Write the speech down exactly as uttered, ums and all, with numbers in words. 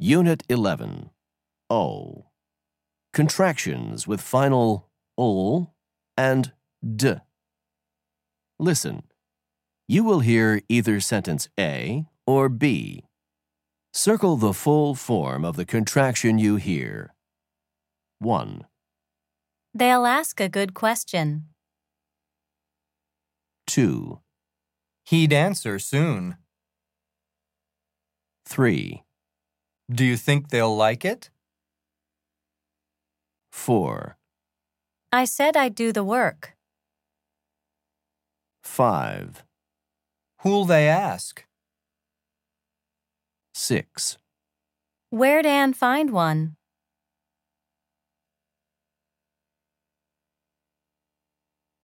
Unit eleven. O. Contractions with final ol and d. Listen. You will hear either sentence A or B. Circle the full form of the contraction you hear. one. They'll ask a good question. two. He'd answer soon. three. Do you think they'll like it? four. I said I'd do the work. five. Who'll they ask? six. Where'd Ann find one?